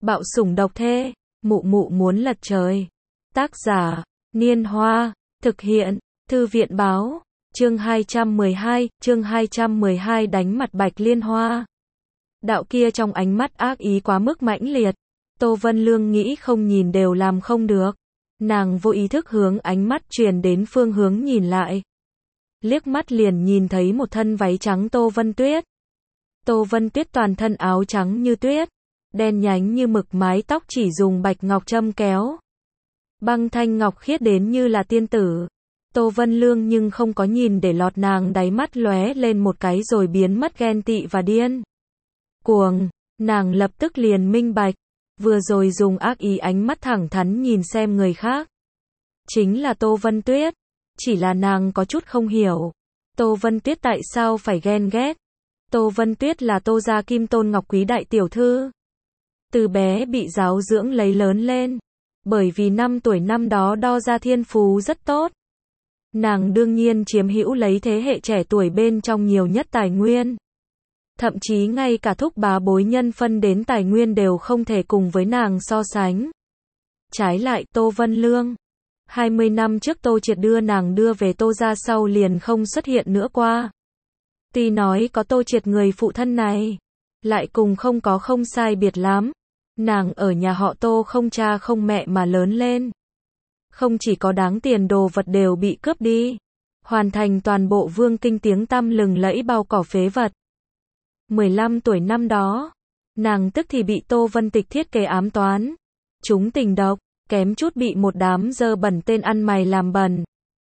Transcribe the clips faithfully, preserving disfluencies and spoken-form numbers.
Bạo sủng độc thê, mụ mụ muốn lật trời. Tác giả, Niên Hoa, thực hiện, Thư viện Báo, chương hai trăm mười hai, chương hai trăm mười hai đánh mặt Bạch Liên Hoa. Đạo kia trong ánh mắt ác ý quá mức mãnh liệt. Tô Vân Lương nghĩ không nhìn đều làm không được. Nàng vô ý thức hướng ánh mắt truyền đến phương hướng nhìn lại. Liếc mắt liền nhìn thấy một thân váy trắng Tô Vân Tuyết. Tô Vân Tuyết toàn thân áo trắng như tuyết, đen nhánh như mực, mái tóc chỉ dùng bạch ngọc châm kéo. Băng thanh ngọc khiết đến như là tiên tử. Tô Vân Lương nhưng không có nhìn để lọt, nàng đáy mắt lóe lên một cái rồi biến mất ghen tị và điên cuồng. Nàng lập tức liền minh bạch, vừa rồi dùng ác ý ánh mắt thẳng thắn nhìn xem người khác chính là Tô Vân Tuyết, chỉ là nàng có chút không hiểu, Tô Vân Tuyết tại sao phải ghen ghét. Tô Vân Tuyết là Tô gia Kim Tôn Ngọc Quý đại tiểu thư, từ bé bị giáo dưỡng lấy lớn lên, bởi vì năm tuổi năm đó đo ra thiên phú rất tốt. Nàng đương nhiên chiếm hữu lấy thế hệ trẻ tuổi bên trong nhiều nhất tài nguyên. Thậm chí ngay cả thúc bá bối nhân phân đến tài nguyên đều không thể cùng với nàng so sánh. Trái lại, Tô Vân Lương, hai mươi năm trước Tô Triệt đưa nàng đưa về Tô gia sau liền không xuất hiện nữa qua. Tuy nói có Tô Triệt người phụ thân này, lại cùng không có không sai biệt lắm. Nàng ở nhà họ Tô không cha không mẹ mà lớn lên. Không chỉ có đáng tiền đồ vật đều bị cướp đi, hoàn thành toàn bộ vương kinh tiếng tăm lừng lẫy bao cỏ phế vật. mười lăm tuổi năm đó, nàng tức thì bị Tô Vân Tịch thiết kế ám toán, trúng tình độc, kém chút bị một đám dơ bẩn tên ăn mày làm bẩn.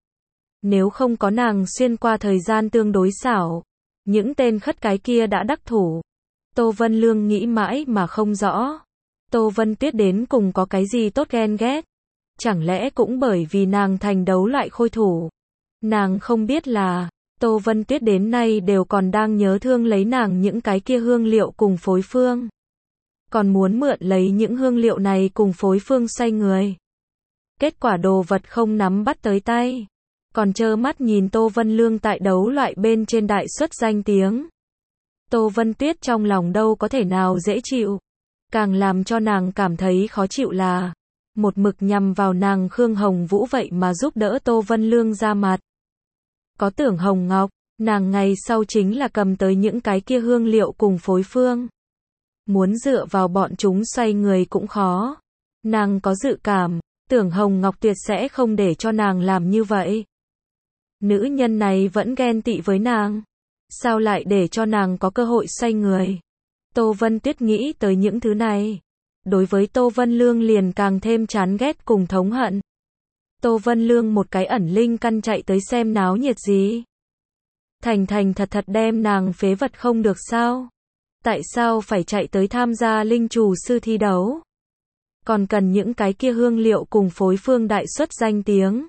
Nếu không có nàng xuyên qua thời gian tương đối xảo, những tên khất cái kia đã đắc thủ. Tô Vân Lương nghĩ mãi mà không rõ, Tô Vân Tuyết đến cùng có cái gì tốt ghen ghét. Chẳng lẽ cũng bởi vì nàng thành đấu loại khôi thủ. Nàng không biết là, Tô Vân Tuyết đến nay đều còn đang nhớ thương lấy nàng những cái kia hương liệu cùng phối phương. Còn muốn mượn lấy những hương liệu này cùng phối phương xoay người. Kết quả đồ vật không nắm bắt tới tay. Còn trơ mắt nhìn Tô Vân Lương tại đấu loại bên trên đại xuất danh tiếng. Tô Vân Tuyết trong lòng đâu có thể nào dễ chịu. Càng làm cho nàng cảm thấy khó chịu là, một mực nhằm vào nàng Khương Hồng Vũ vậy mà giúp đỡ Tô Vân Lương ra mặt. Có Tưởng Hồng Ngọc, nàng ngày sau chính là cầm tới những cái kia hương liệu cùng phối phương. Muốn dựa vào bọn chúng xoay người cũng khó. Nàng có dự cảm, Tưởng Hồng Ngọc tuyệt sẽ không để cho nàng làm như vậy. Nữ nhân này vẫn ghen tị với nàng. Sao lại để cho nàng có cơ hội xoay người? Tô Vân Tuyết nghĩ tới những thứ này. Đối với Tô Vân Lương liền càng thêm chán ghét cùng thống hận. Tô Vân Lương một cái ẩn linh căn chạy tới xem náo nhiệt gì. Thành thành thật thật đem nàng phế vật không được sao? Tại sao phải chạy tới tham gia linh chủ sư thi đấu? Còn cần những cái kia hương liệu cùng phối phương đại xuất danh tiếng.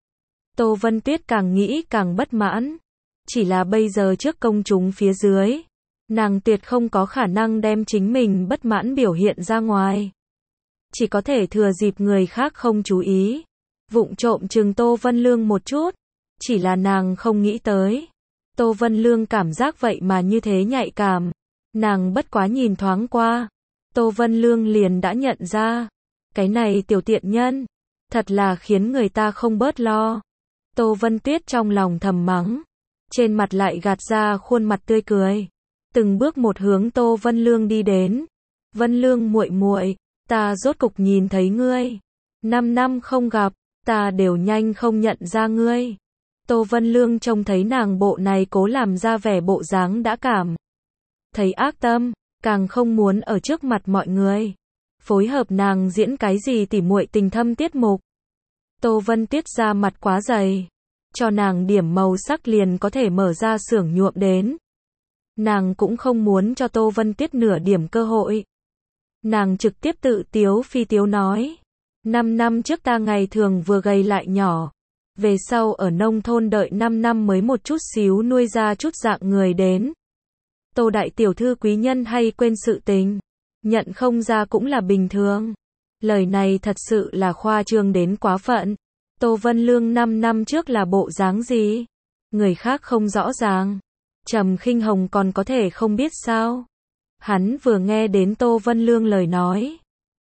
Tô Vân Tuyết càng nghĩ càng bất mãn. Chỉ là bây giờ trước công chúng phía dưới, nàng tuyệt không có khả năng đem chính mình bất mãn biểu hiện ra ngoài. Chỉ có thể thừa dịp người khác không chú ý, vụng trộm chừng Tô Vân Lương một chút. Chỉ là nàng không nghĩ tới, Tô Vân Lương cảm giác vậy mà như thế nhạy cảm. Nàng bất quá nhìn thoáng qua, Tô Vân Lương liền đã nhận ra, cái này tiểu tiện nhân, thật là khiến người ta không bớt lo. Tô Vân Tuyết trong lòng thầm mắng, trên mặt lại gạt ra khuôn mặt tươi cười. Từng bước một hướng Tô Vân Lương đi đến. Vân Lương muội muội, ta rốt cục nhìn thấy ngươi. Năm năm không gặp, ta đều nhanh không nhận ra ngươi. Tô Vân Lương trông thấy nàng bộ này cố làm ra vẻ bộ dáng đã cảm thấy ác tâm, càng không muốn ở trước mặt mọi người phối hợp nàng diễn cái gì tỉ muội tình thâm tiết mục. Tô Vân Tuyết ra mặt quá dày, cho nàng điểm màu sắc liền có thể mở ra xưởng nhuộm đến. Nàng cũng không muốn cho Tô Vân Tuyết nửa điểm cơ hội. Nàng trực tiếp tự tiếu phi tiếu nói, năm năm trước ta ngày thường vừa gầy lại nhỏ, về sau ở nông thôn đợi năm năm mới một chút xíu nuôi ra chút dạng người đến. Tô đại tiểu thư quý nhân hay quên sự tình, nhận không ra cũng là bình thường. Lời này thật sự là khoa trương đến quá phận. Tô Vân Lương năm năm trước là bộ dáng gì? Người khác không rõ ràng. Trầm Khinh Hồng còn có thể không biết sao? Hắn vừa nghe đến Tô Vân Lương lời nói,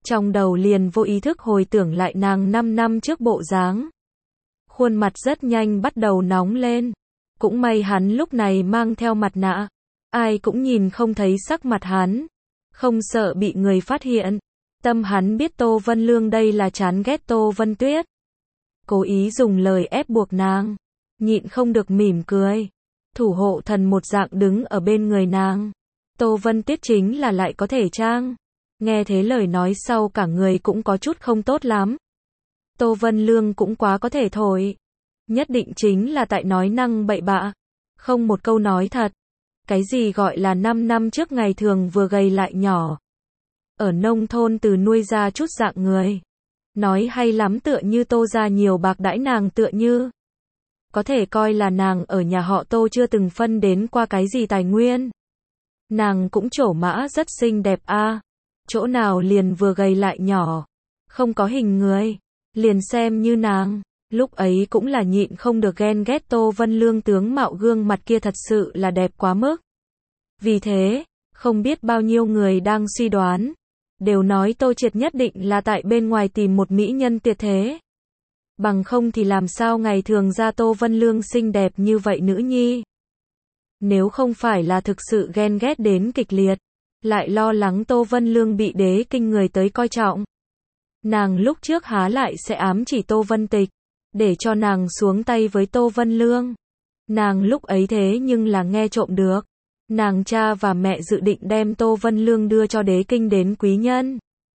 Trong đầu liền vô ý thức hồi tưởng lại nàng năm năm trước bộ dáng. Khuôn mặt rất nhanh bắt đầu nóng lên. Cũng may hắn lúc này mang theo mặt nạ. Ai cũng nhìn không thấy sắc mặt hắn. Không sợ bị người phát hiện. Tâm hắn biết Tô Vân Lương đây là chán ghét Tô Vân Tuyết. Cố ý dùng lời ép buộc nàng. Nhịn không được mỉm cười. Thủ hộ thần một dạng đứng ở bên người nàng. Tô Vân Tuyết chính là lại có thể trang. Nghe thế lời nói sau cả người cũng có chút không tốt lắm. Tô Vân Lương cũng quá có thể thổi. Nhất định chính là tại nói năng bậy bạ. Không một câu nói thật. Cái gì gọi là năm năm trước ngày thường vừa gầy lại nhỏ. Ở nông thôn từ nuôi ra chút dạng người. Nói hay lắm tựa như Tô ra nhiều bạc đãi nàng tựa như. Có thể coi là nàng ở nhà họ Tô chưa từng phân đến qua cái gì tài nguyên. Nàng cũng trổ mã rất xinh đẹp a. À. Chỗ nào liền vừa gầy lại nhỏ. Không có hình người. Liền xem như nàng. Lúc ấy cũng là nhịn không được ghen ghét Tô Vân Lương tướng mạo gương mặt kia thật sự là đẹp quá mức. Vì thế, không biết bao nhiêu người đang suy đoán. Đều nói Tô Triệt nhất định là tại bên ngoài tìm một mỹ nhân tuyệt thế. Bằng không thì làm sao ngày thường ra Tô Vân Lương xinh đẹp như vậy nữ nhi. Nếu không phải là thực sự ghen ghét đến kịch liệt. Lại lo lắng Tô Vân Lương bị đế kinh người tới coi trọng. Nàng lúc trước há lại sẽ ám chỉ Tô Vân Tịch. Để cho nàng xuống tay với Tô Vân Lương. Nàng lúc ấy thế nhưng là nghe trộm được. Nàng cha và mẹ dự định đem Tô Vân Lương đưa cho đế kinh đến quý nhân.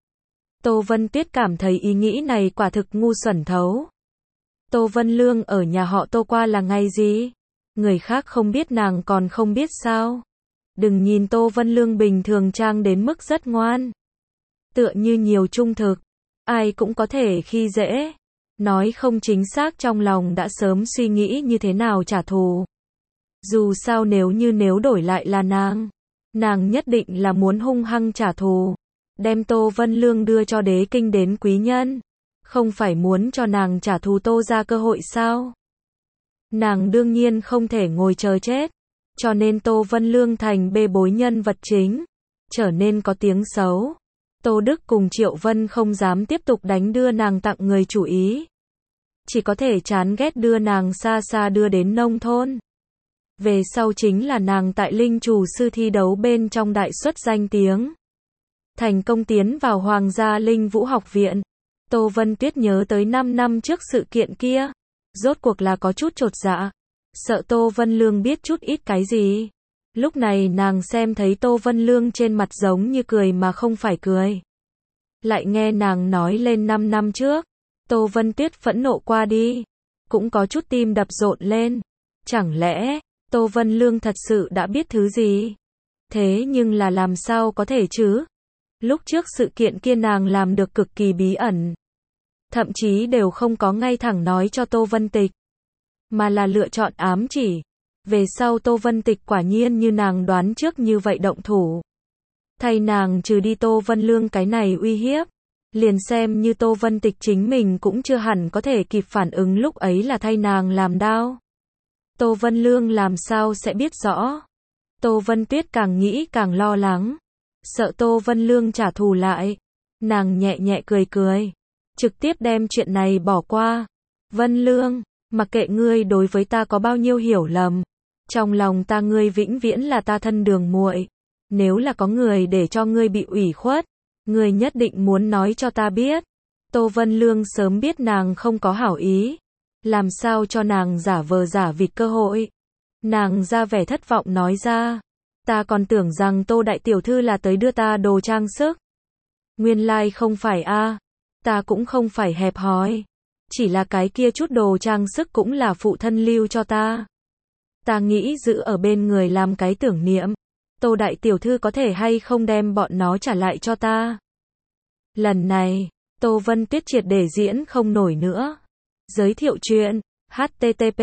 Tô Vân Tuyết cảm thấy ý nghĩ này quả thực ngu xuẩn thấu. Tô Vân Lương ở nhà họ Tô qua là ngày gì? Người khác không biết nàng còn không biết sao? Đừng nhìn Tô Vân Lương bình thường trang đến mức rất ngoan. Tựa như nhiều trung thực. Ai cũng có thể khi dễ. Nói không chính xác trong lòng đã sớm suy nghĩ như thế nào trả thù. Dù sao nếu như nếu đổi lại là nàng. Nàng nhất định là muốn hung hăng trả thù. Đem Tô Vân Lương đưa cho đế kinh đến quý nhân. Không phải muốn cho nàng trả thù Tô ra cơ hội sao? Nàng đương nhiên không thể ngồi chờ chết. Cho nên Tô Vân Lương thành bê bối nhân vật chính. Trở nên có tiếng xấu. Tô Đức cùng Triệu Vân không dám tiếp tục đánh đưa nàng tặng người chủ ý. Chỉ có thể chán ghét đưa nàng xa xa đưa đến nông thôn. Về sau chính là nàng tại linh chủ sư thi đấu bên trong đại xuất danh tiếng. Thành công tiến vào Hoàng gia Linh Vũ học viện. Tô Vân Tuyết nhớ tới năm năm trước sự kiện kia. Rốt cuộc là có chút chột dạ. Sợ Tô Vân Lương biết chút ít cái gì. Lúc này nàng xem thấy Tô Vân Lương trên mặt giống như cười mà không phải cười. Lại nghe nàng nói lên năm năm trước. Tô Vân Tuyết phẫn nộ qua đi. Cũng có chút tim đập rộn lên. Chẳng lẽ, Tô Vân Lương thật sự đã biết thứ gì? Thế nhưng là làm sao có thể chứ? Lúc trước sự kiện kia nàng làm được cực kỳ bí ẩn. Thậm chí đều không có ngay thẳng nói cho Tô Vân Tịch. Mà là lựa chọn ám chỉ. Về sau Tô Vân Tịch quả nhiên như nàng đoán trước như vậy động thủ. Thay nàng trừ đi Tô Vân Lương cái này uy hiếp. Liền xem như Tô Vân Tịch chính mình cũng chưa hẳn có thể kịp phản ứng lúc ấy là thay nàng làm đau. Tô Vân Lương làm sao sẽ biết rõ. Tô Vân Tuyết càng nghĩ càng lo lắng. Sợ Tô Vân Lương trả thù lại. Nàng nhẹ nhẹ cười cười. Trực tiếp đem chuyện này bỏ qua. Vân Lương, mặc kệ ngươi đối với ta có bao nhiêu hiểu lầm. Trong lòng ta ngươi vĩnh viễn là ta thân đường muội. Nếu là có người để cho ngươi bị ủy khuất. Ngươi nhất định muốn nói cho ta biết. Tô Vân Lương sớm biết nàng không có hảo ý. Làm sao cho nàng giả vờ giả vịt cơ hội. Nàng ra vẻ thất vọng nói ra. Ta còn tưởng rằng Tô đại tiểu thư là tới đưa ta đồ trang sức. Nguyên lai không phải a. Ta cũng không phải hẹp hòi. Chỉ là cái kia chút đồ trang sức cũng là phụ thân lưu cho ta. Ta nghĩ giữ ở bên người làm cái tưởng niệm. Tô đại tiểu thư có thể hay không đem bọn nó trả lại cho ta. Lần này, Tô Vân Tuyết triệt để diễn không nổi nữa. Giới thiệu chuyện, http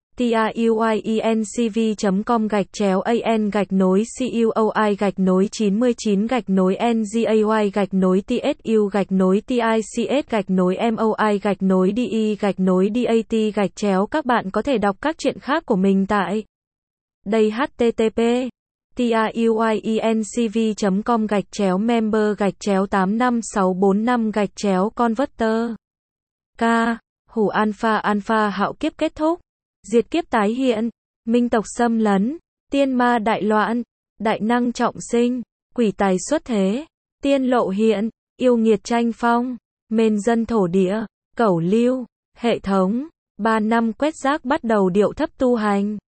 truyencv.com gạch chéo an gạch nối cuoi gạch nối chín mươi chín gạch nối ngay gạch nối tsu gạch nối tics gạch nối moi gạch nối de gạch nối dat gạch chéo. Các bạn có thể đọc các chuyện khác của mình tại đây http tiuyencv chấm com gạch chéo member gạch chéo tám năm sáu bốn năm gạch chéo converter. K. Hủ alpha alpha hạo kiếp kết thúc. Diệt kiếp tái hiện. Minh tộc xâm lấn. Tiên ma đại loạn. Đại năng trọng sinh. Quỷ tài xuất thế. Tiên lộ hiện. Yêu nghiệt tranh phong. Mên dân thổ địa. Cẩu lưu. Hệ thống. Ba năm quét rác bắt đầu điệu thấp tu hành.